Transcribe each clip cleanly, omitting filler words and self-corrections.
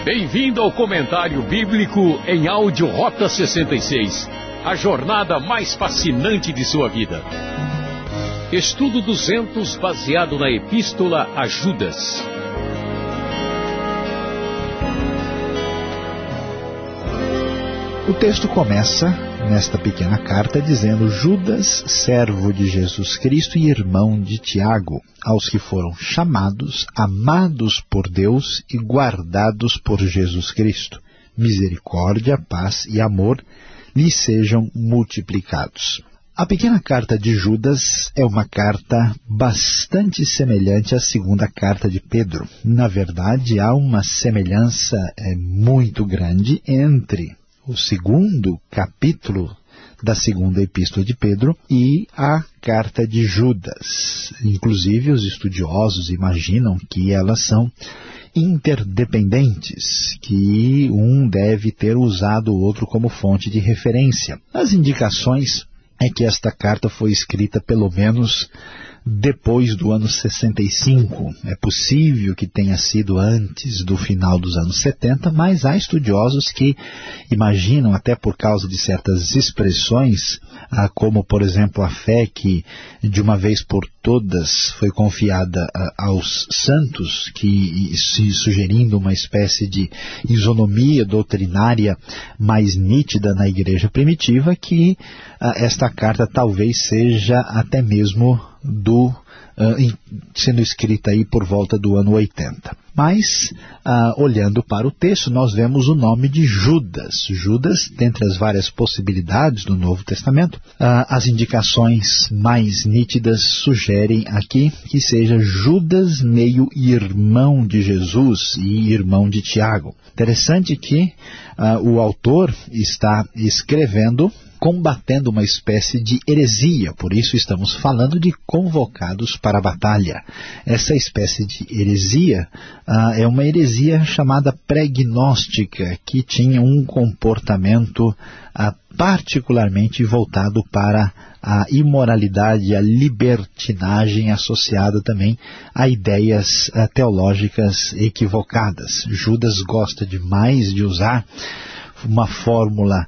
Bem-vindo ao comentário bíblico em áudio Rota 66, a jornada mais fascinante de sua vida. Estudo 200 baseado na Epístola a Judas. O texto começa nesta pequena carta dizendo: Judas, servo de Jesus Cristo e irmão de Tiago, aos que foram chamados, amados por Deus e guardados por Jesus Cristo. Misericórdia, paz e amor lhes sejam multiplicados. A pequena carta de Judas é uma carta bastante semelhante à segunda carta de Pedro. Na verdade, há uma semelhança muito grande entre o segundo capítulo da segunda epístola de Pedro e a carta de Judas. Inclusive, os estudiosos imaginam que elas são interdependentes, que um deve ter usado o outro como fonte de referência. As indicações é que esta carta foi escrita pelo menos depois do ano 65. É possível que tenha sido antes do final dos anos 70, mas há estudiosos que imaginam, até por causa de certas expressões, como, por exemplo, a fé que de uma vez por todas foi confiada aos santos, que se sugerindo uma espécie de isonomia doutrinária mais nítida na igreja primitiva, que esta carta talvez seja até mesmo sendo escrita aí por volta do ano 80. Mas, olhando para o texto, nós vemos o nome de Judas. Judas, dentre as várias possibilidades do Novo Testamento, as indicações mais nítidas sugerem aqui que seja Judas, meio irmão de Jesus e irmão de Tiago. Interessante que o autor está escrevendo combatendo uma espécie de heresia, por isso estamos falando de convocados para a batalha. Essa espécie de heresia é uma heresia chamada pré-gnóstica, que tinha um comportamento particularmente voltado para a imoralidade, a libertinagem, associada também a ideias teológicas equivocadas. Judas gosta demais de usar uma fórmula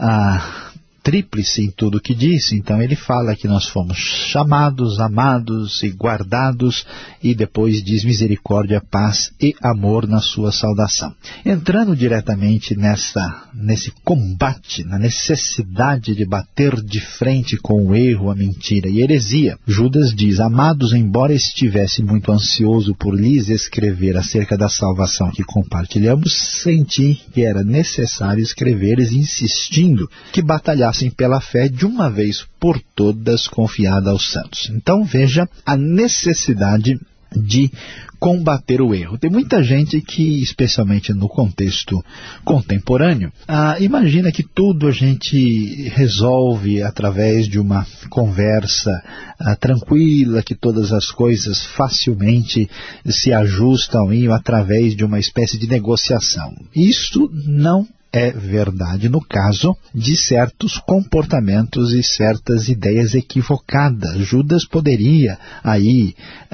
tríplice em tudo o que diz. Então ele fala que nós fomos chamados, amados e guardados, e depois diz misericórdia, paz e amor na sua saudação. Entrando diretamente nesse combate, na necessidade de bater de frente com o erro, a mentira e a heresia, Judas diz: amados, embora estivesse muito ansioso por lhes escrever acerca da salvação que compartilhamos, senti que era necessário escrever-lhes insistindo que batalhassem pela fé de uma vez por todas confiada aos santos. Então veja a necessidade de combater o erro. Tem muita gente que, especialmente no contexto contemporâneo, imagina que tudo a gente resolve através de uma conversa tranquila, que todas as coisas facilmente se ajustam através de uma espécie de negociação. Isso não é verdade no caso de certos comportamentos e certas ideias equivocadas. Judas poderia aí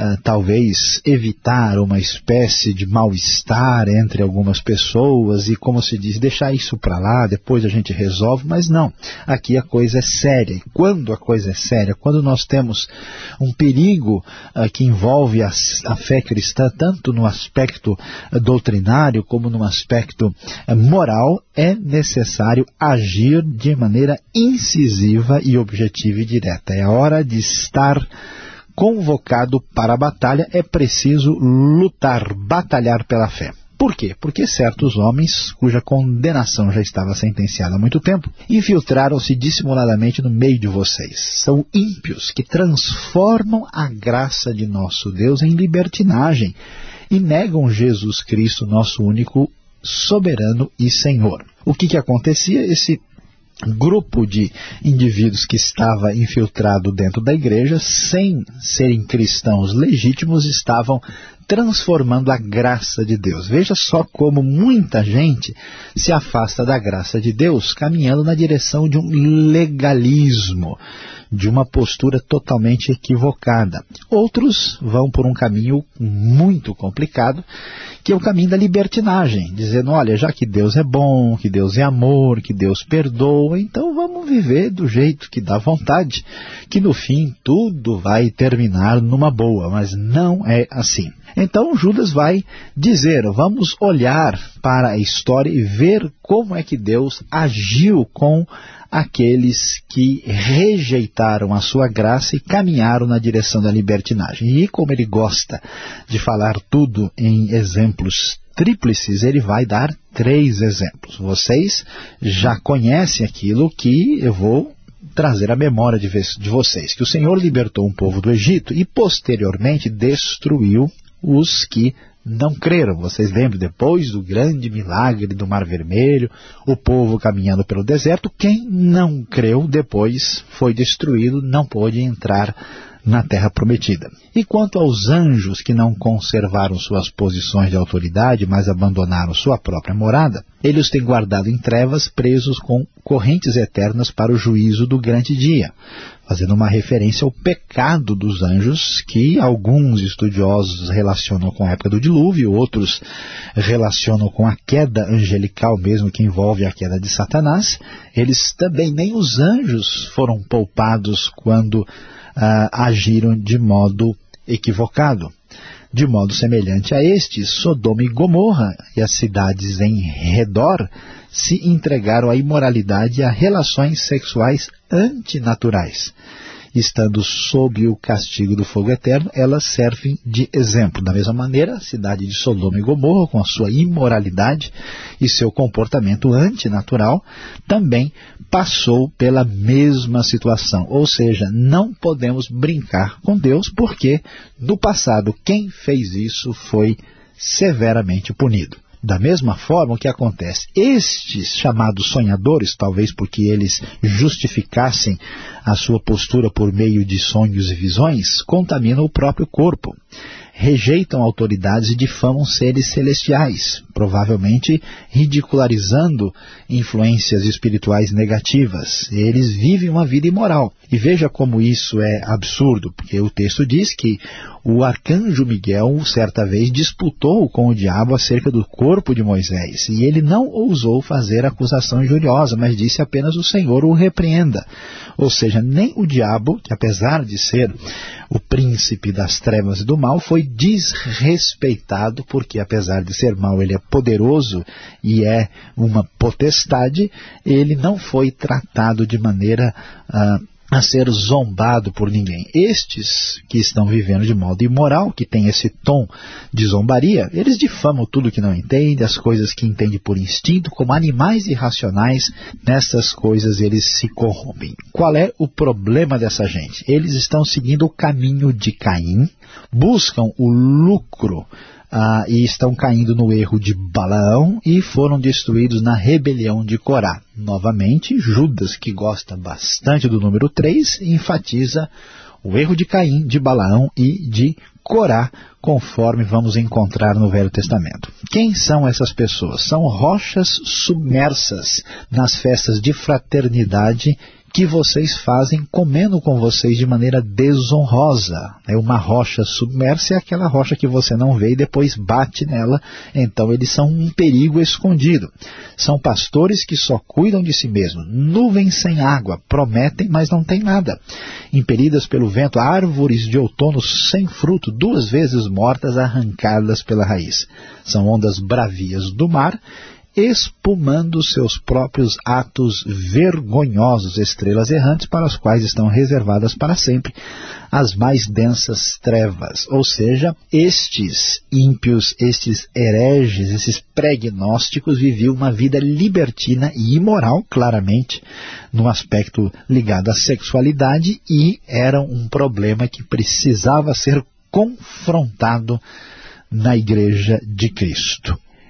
talvez evitar uma espécie de mal-estar entre algumas pessoas e, como se diz, deixar isso para lá, depois a gente resolve, mas não. Aqui a coisa é séria. E quando a coisa é séria, quando nós temos um perigo que envolve a fé cristã, tanto no aspecto doutrinário como no aspecto moral, é necessário agir de maneira incisiva e objetiva e direta. É a hora de estar convocado para a batalha, é preciso lutar, batalhar pela fé. Por quê? Porque certos homens, cuja condenação já estava sentenciada há muito tempo, infiltraram-se dissimuladamente no meio de vocês. São ímpios que transformam a graça de nosso Deus em libertinagem e negam Jesus Cristo, nosso único soberano e Senhor. O que acontecia? Esse grupo de indivíduos que estava infiltrado dentro da igreja, sem serem cristãos legítimos, estavam transformando a graça de Deus. Veja só como muita gente se afasta da graça de Deus, caminhando na direção de um legalismo, de uma postura totalmente equivocada. Outros vão por um caminho muito complicado, que é o caminho da libertinagem, dizendo, olha, já que Deus é bom, que Deus é amor, que Deus perdoa, então vamos viver do jeito que dá vontade, que no fim tudo vai terminar numa boa, mas não é assim. Então Judas vai dizer, vamos olhar para a história e ver como é que Deus agiu com aqueles que rejeitaram a sua graça e caminharam na direção da libertinagem. E como ele gosta de falar tudo em exemplos tríplices, ele vai dar 3 exemplos. Vocês já conhecem aquilo que eu vou trazer à memória de vocês, que o Senhor libertou um povo do Egito e posteriormente destruiu os que não creram. Vocês lembram, depois do grande milagre do Mar Vermelho, o povo caminhando pelo deserto, quem não creu depois foi destruído, não pôde entrar na terra prometida. E quanto aos anjos que não conservaram suas posições de autoridade, mas abandonaram sua própria morada, ele os tem guardado em trevas, presos com correntes eternas para o juízo do grande dia, fazendo uma referência ao pecado dos anjos, que alguns estudiosos relacionam com a época do dilúvio, outros relacionam com a queda angelical mesmo, que envolve a queda de Satanás. Eles também, nem os anjos foram poupados quando agiram de modo equivocado. De modo semelhante a estes, Sodoma e Gomorra e as cidades em redor se entregaram à imoralidade e a relações sexuais antinaturais. Estando sob o castigo do fogo eterno, elas servem de exemplo. Da mesma maneira, a cidade de Sodoma e Gomorra, com a sua imoralidade e seu comportamento antinatural, também passou pela mesma situação. Ou seja, não podemos brincar com Deus, porque no passado quem fez isso foi severamente punido. Da mesma forma, o que acontece? Estes chamados sonhadores, talvez porque eles justificassem a sua postura por meio de sonhos e visões, contaminam o próprio corpo, rejeitam autoridades e difamam seres celestiais, provavelmente ridicularizando influências espirituais negativas. Eles vivem uma vida imoral. E veja como isso é absurdo, porque o texto diz que o arcanjo Miguel, certa vez, disputou com o diabo acerca do corpo de Moisés, e ele não ousou fazer acusação injuriosa, mas disse apenas: o Senhor o repreenda. Ou seja, nem o diabo, que apesar de ser o príncipe das trevas e do mal, foi desrespeitado, porque apesar de ser mau, ele é poderoso e é uma potestade. Ele não foi tratado de maneira a ser zombado por ninguém. Estes que estão vivendo de modo imoral, que tem esse tom de zombaria, eles difamam tudo que não entendem, as coisas que entendem por instinto, como animais irracionais. Nessas coisas eles se corrompem. Qual é o problema dessa gente? Eles estão seguindo o caminho de Caim, buscam o lucro e estão caindo no erro de Balaão e foram destruídos na rebelião de Corá. Novamente, Judas, que gosta bastante do número 3, enfatiza o erro de Caim, de Balaão e de Corá, conforme vamos encontrar no Velho Testamento. Quem são essas pessoas? São rochas submersas nas festas de fraternidade que vocês fazem comendo com vocês de maneira desonrosa. Uma rocha submersa é aquela rocha que você não vê e depois bate nela, então eles são um perigo escondido. São pastores que só cuidam de si mesmos, nuvens sem água, prometem, mas não tem nada. Impelidas pelo vento, árvores de outono sem fruto, 2 vezes mortas, arrancadas pela raiz. São ondas bravias do mar, espumando seus próprios atos vergonhosos, estrelas errantes para as quais estão reservadas para sempre as mais densas trevas. Ou seja, estes ímpios, estes hereges, esses pregnósticos viviam uma vida libertina e imoral, claramente, no aspecto ligado à sexualidade, e era um problema que precisava ser confrontado na Igreja de Cristo.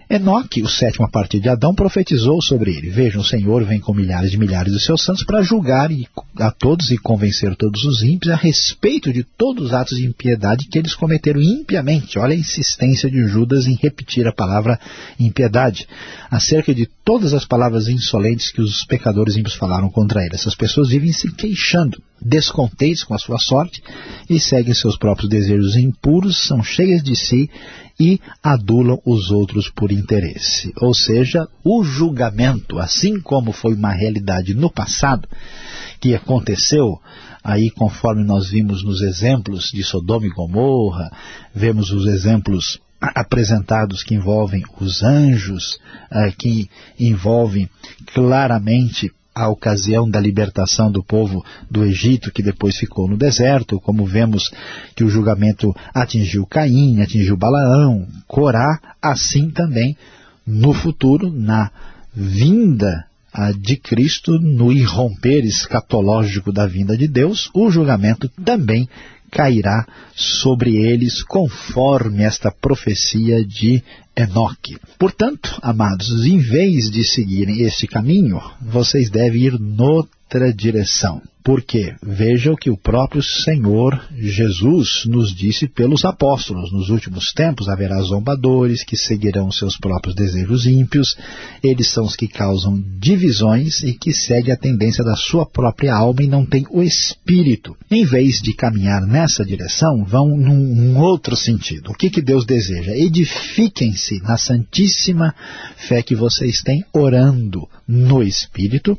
Enoque, o sétimo a partir de Adão, profetizou sobre ele. Vejam, o Senhor vem com milhares de milhares de seus santos para julgar a todos e convencer todos os ímpios a respeito de todos os atos de impiedade que eles cometeram impiamente. Olha a insistência de Judas em repetir a palavra impiedade, acerca de todas as palavras insolentes que os pecadores ímpios falaram contra ele. Essas pessoas vivem se queixando, descontentes com a sua sorte e seguem seus próprios desejos impuros, são cheias de si e adulam os outros por interesse. Ou seja, o julgamento, assim como foi uma realidade no passado, que aconteceu aí conforme nós vimos nos exemplos de Sodoma e Gomorra, vemos os exemplos apresentados que envolvem os anjos, que envolvem claramente a ocasião da libertação do povo do Egito, que depois ficou no deserto, como vemos que o julgamento atingiu Caim, atingiu Balaão, Corá, assim também no futuro, na vinda de Cristo, no irromper escatológico da vinda de Deus, o julgamento também cairá sobre eles conforme esta profecia de Enoque. Portanto, amados, em vez de seguirem este caminho, vocês devem ir noutra direção. Porque vejam que o próprio Senhor Jesus nos disse pelos apóstolos: nos últimos tempos haverá zombadores que seguirão seus próprios desejos ímpios, eles são os que causam divisões e que seguem a tendência da sua própria alma e não têm o Espírito. Em vez de caminhar nessa direção, vão num outro sentido. O que Deus deseja? Edifiquem-se na santíssima fé que vocês têm, orando no Espírito,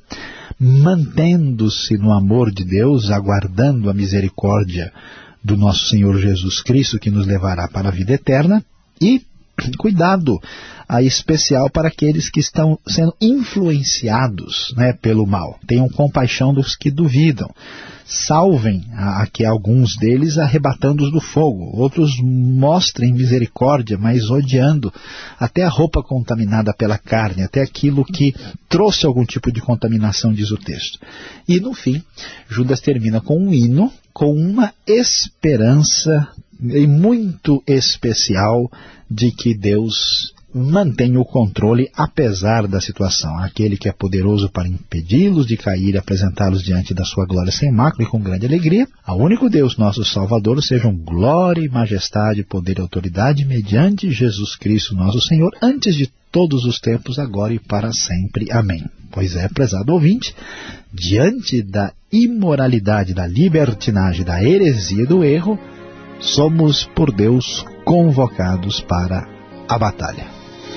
mantendo-se no amor de Deus, aguardando a misericórdia do nosso Senhor Jesus Cristo, que nos levará para a vida eterna, e cuidado especial para aqueles que estão sendo influenciados, pelo mal. Tenham compaixão dos que duvidam. Salvem aqui alguns deles arrebatando-os do fogo. Outros mostrem misericórdia, mas odiando até a roupa contaminada pela carne, até aquilo que trouxe algum tipo de contaminação, diz o texto. E no fim, Judas termina com um hino, com uma esperança muito especial de que Deus mantém o controle apesar da situação. Aquele que é poderoso para impedi-los de cair e apresentá-los diante da sua glória sem mácula e com grande alegria. Ao único Deus, nosso Salvador, sejam glória e majestade, poder e autoridade mediante Jesus Cristo, nosso Senhor, antes de todos os tempos, agora e para sempre. Amém. Pois é, prezado ouvinte, diante da imoralidade, da libertinagem, da heresia e do erro, somos por Deus convocados para a batalha.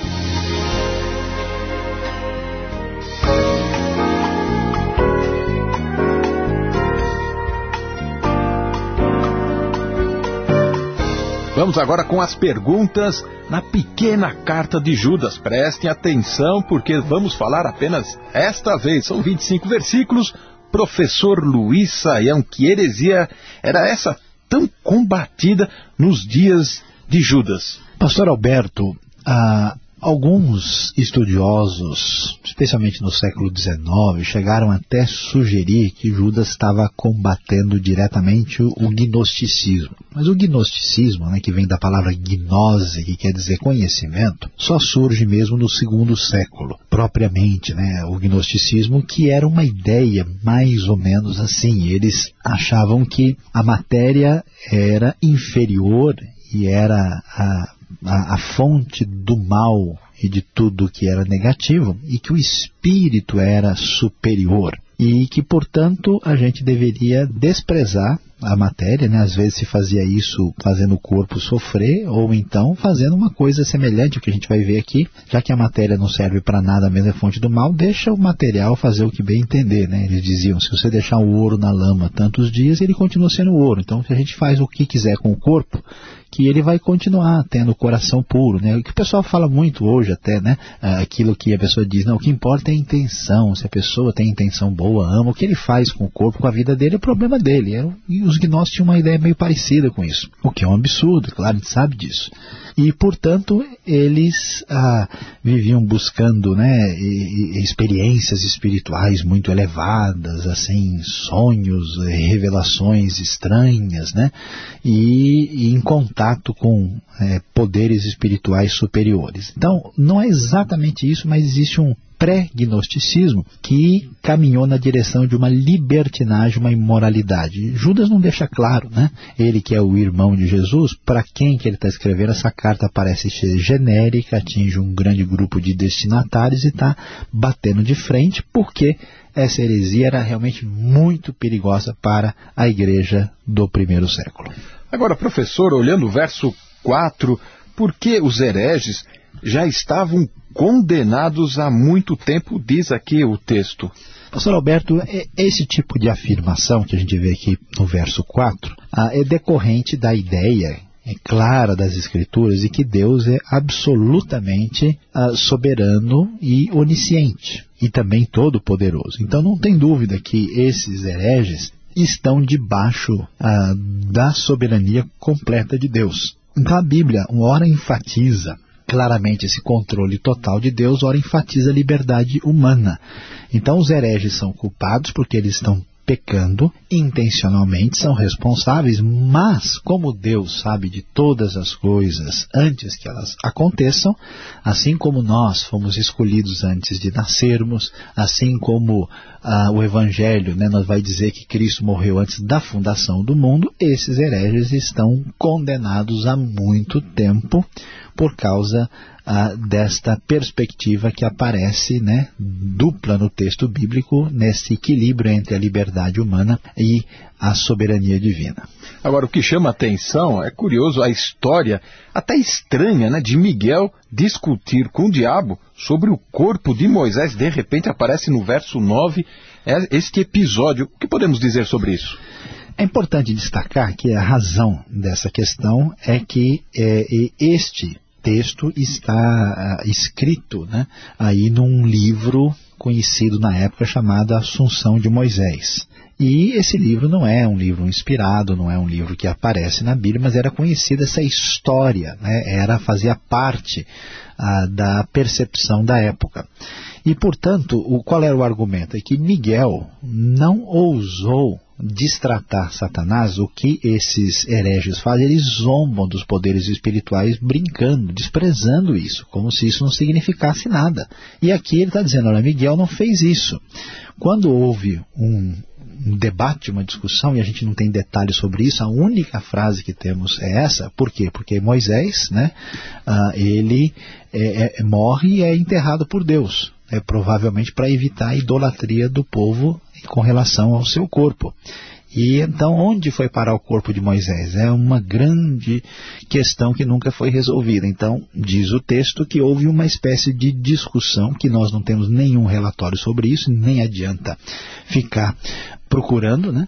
Vamos agora com as perguntas na pequena carta de Judas. Prestem atenção, porque vamos falar apenas esta vez. São 25 versículos. Professor Luiz Saião, que heresia era essa tão combatida nos dias de Judas? Pastor Alberto, alguns estudiosos, especialmente no século XIX, chegaram até sugerir que Judas estava combatendo diretamente o gnosticismo. Mas o gnosticismo, que vem da palavra gnose, que quer dizer conhecimento, só surge mesmo no segundo século, propriamente, o gnosticismo, que era uma ideia mais ou menos assim. Eles achavam que a matéria era inferior e era a fonte do mal e de tudo que era negativo, e que o espírito era superior, e que, portanto, a gente deveria desprezar a matéria, às vezes se fazia isso fazendo o corpo sofrer, ou então fazendo uma coisa semelhante ao que a gente vai ver aqui, já que a matéria não serve para nada, mesmo é fonte do mal, deixa o material fazer o que bem entender, Eles diziam, se você deixar o ouro na lama tantos dias, ele continua sendo ouro. Então, se a gente faz o que quiser com o corpo, que ele vai continuar tendo o coração puro, O que o pessoal fala muito hoje até, aquilo que a pessoa diz, o que importa é a intenção. Se a pessoa tem intenção boa, ama, o que ele faz com o corpo, com a vida dele, é o problema dele. E os gnósticos tinham uma ideia meio parecida com isso, o que é um absurdo, claro, a gente sabe disso. E, portanto, eles viviam buscando experiências espirituais muito elevadas, sonhos, revelações estranhas, e encontrando contato com poderes espirituais superiores. Então, não é exatamente isso, mas existe um pré-gnosticismo que caminhou na direção de uma libertinagem, uma imoralidade. Judas não deixa claro, né? Ele que é o irmão de Jesus, para quem que ele está escrevendo, essa carta parece ser genérica, atinge um grande grupo de destinatários e está batendo de frente, porque essa heresia era realmente muito perigosa para a igreja do primeiro século. Agora, professor, olhando o verso 4, por que os hereges já estavam condenados há muito tempo, diz aqui o texto? Pastor Alberto, esse tipo de afirmação que a gente vê aqui no verso 4 é decorrente da ideia clara das Escrituras de que Deus é absolutamente soberano e onisciente, e também todo-poderoso. Então não tem dúvida que esses hereges estão debaixo da soberania completa de Deus. Então a Bíblia, uma hora enfatiza claramente esse controle total de Deus, ora enfatiza a liberdade humana. Então os hereges são culpados porque eles estão pecando intencionalmente, são responsáveis, mas como Deus sabe de todas as coisas antes que elas aconteçam, assim como nós fomos escolhidos antes de nascermos, assim como o Evangelho nos vai dizer que Cristo morreu antes da fundação do mundo, esses hereges estão condenados há muito tempo por causa desta perspectiva que aparece dupla no texto bíblico, nesse equilíbrio entre a liberdade humana e a soberania divina. Agora, o que chama a atenção é curioso a história até estranha de Miguel discutir com o diabo sobre o corpo de Moisés. De repente aparece no verso 9 este episódio. O que podemos dizer sobre isso? É importante destacar que a razão dessa questão é que este texto está escrito aí num livro conhecido na época chamado Assunção de Moisés. E esse livro não é um livro inspirado, não é um livro que aparece na Bíblia, mas era conhecida essa história, fazia parte da percepção da época. E, portanto, qual era o argumento? É que Miguel não ousou destratar Satanás. O que esses hereges fazem? Eles zombam dos poderes espirituais brincando, desprezando isso, como se isso não significasse nada. E aqui ele está dizendo, olha, Miguel não fez isso. Quando houve um debate, uma discussão, e a gente não tem detalhes sobre isso, a única frase que temos é essa. Por quê? Porque Moisés, ele morre e é enterrado por Deus. Provavelmente para evitar a idolatria do povo com relação ao seu corpo. E então, onde foi parar o corpo de Moisés? É uma grande questão que nunca foi resolvida. Então, diz o texto que houve uma espécie de discussão, que nós não temos nenhum relatório sobre isso, nem adianta ficar procurando,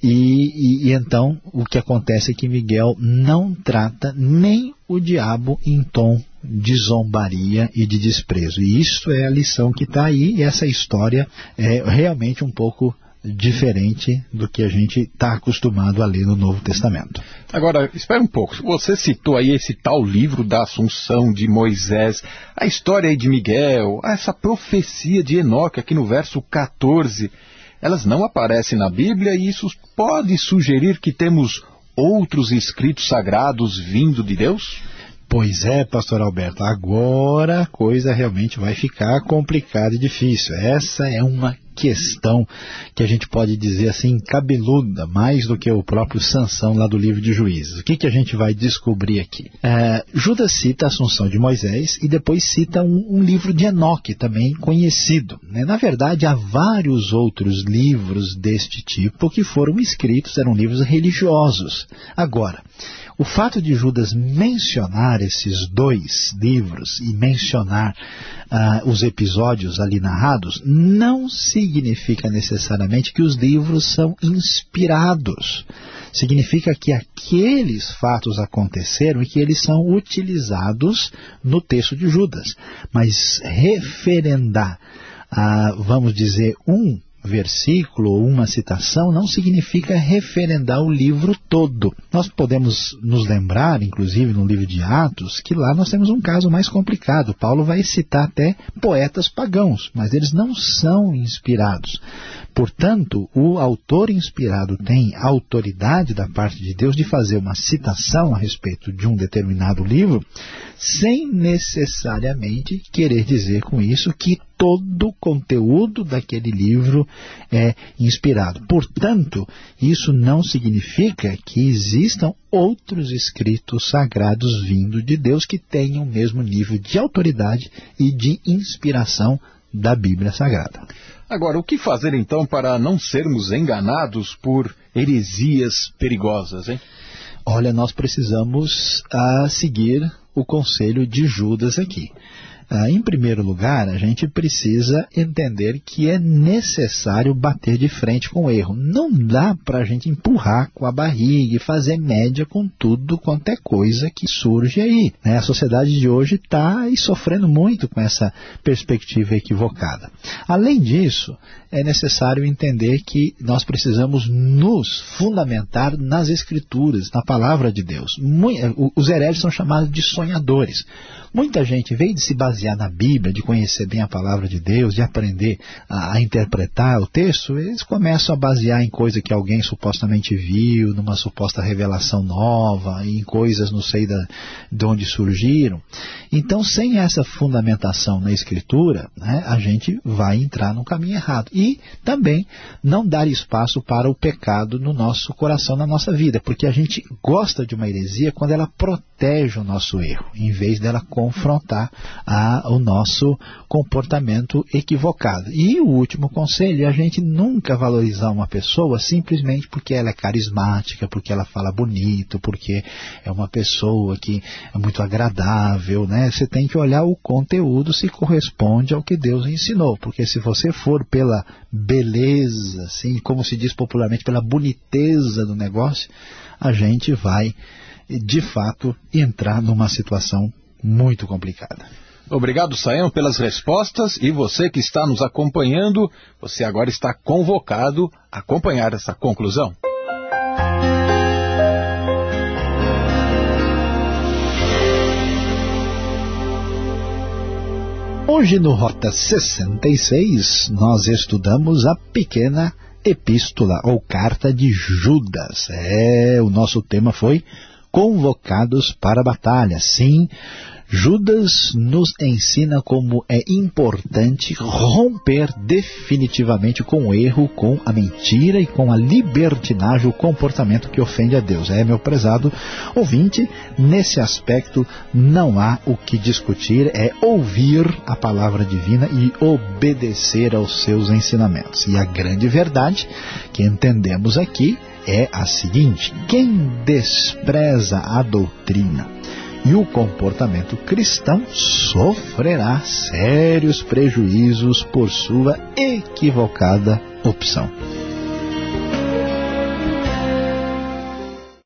E então, o que acontece é que Miguel não trata nem o diabo em tom de zombaria e de desprezo. E isso é a lição que está aí, e essa história é realmente um pouco diferente do que a gente está acostumado a ler no Novo Testamento. Agora, espera um pouco. Você citou aí esse tal livro da Assunção de Moisés, a história aí de Miguel, essa profecia de Enoque aqui no verso 14. Elas não aparecem na Bíblia e isso pode sugerir que temos outros escritos sagrados vindo de Deus? Pois é, pastor Alberto, agora a coisa realmente vai ficar complicada e difícil. Essa é uma questão que a gente pode dizer assim, cabeluda, mais do que o próprio Sansão lá do livro de Juízes. O que a gente vai descobrir aqui? Judas cita a Assunção de Moisés e depois cita um livro de Enoque, também conhecido. Na verdade, há vários outros livros deste tipo que foram escritos, eram livros religiosos. Agora, o fato de Judas mencionar esses dois livros e mencionar os episódios ali narrados não significa necessariamente que os livros são inspirados. Significa que aqueles fatos aconteceram e que eles são utilizados no texto de Judas. Mas referendar, vamos dizer, um versículo ou uma citação não significa referendar o livro todo. Nós podemos nos lembrar, inclusive no livro de Atos, que lá nós temos um caso mais complicado. Paulo vai citar até poetas pagãos, mas eles não são inspirados Portanto, o autor inspirado tem autoridade da parte de Deus de fazer uma citação a respeito de um determinado livro, sem necessariamente querer dizer com isso que todo o conteúdo daquele livro é inspirado. Portanto, isso não significa que existam outros escritos sagrados vindo de Deus que tenham o mesmo nível de autoridade e de inspiração da Bíblia Sagrada. Agora, o que fazer então para não sermos enganados por heresias perigosas, hein? Olha, nós precisamos seguir o conselho de Judas aqui. Em primeiro lugar, a gente precisa entender que é necessário bater de frente com o erro. Não dá para a gente empurrar com a barriga e fazer média com tudo quanto é coisa que surge aí, né? A sociedade de hoje está sofrendo muito com essa perspectiva equivocada. Além disso, é necessário entender que nós precisamos nos fundamentar nas Escrituras, na Palavra de Deus. Os hereges são chamados de sonhadores. Muita gente, em vez de se basear na Bíblia, de conhecer bem a Palavra de Deus, de aprender a interpretar o texto, eles começam a basear em coisa que alguém supostamente viu, numa suposta revelação nova, em coisas não sei de onde surgiram. Então, sem essa fundamentação na Escritura, né, a gente vai entrar no caminho errado. E também não dar espaço para o pecado no nosso coração, na nossa vida, porque a gente gosta de uma heresia quando ela protege o nosso erro, em vez dela confrontar o nosso comportamento equivocado. E o último conselho é a gente nunca valorizar uma pessoa simplesmente porque ela é carismática, porque ela fala bonito, porque é uma pessoa que é muito agradável, né? Você tem que olhar o conteúdo se corresponde ao que Deus ensinou, porque se você for pela beleza, assim, como se diz popularmente, pela boniteza do negócio, a gente vai, de fato, entrar numa situação muito complicada. Obrigado, Sayão, pelas respostas, e você que está nos acompanhando, você agora está convocado a acompanhar essa conclusão. Hoje no Rota 66 nós estudamos a pequena epístola ou carta de Judas. O nosso tema foi Convocados para a Batalha. Sim, Judas nos ensina como é importante romper definitivamente com o erro, com a mentira e com a libertinagem, o comportamento que ofende a Deus. Meu prezado ouvinte, nesse aspecto não há o que discutir, é ouvir a palavra divina e obedecer aos seus ensinamentos. E a grande verdade que entendemos aqui é a seguinte: quem despreza a doutrina e o comportamento cristão sofrerá sérios prejuízos por sua equivocada opção.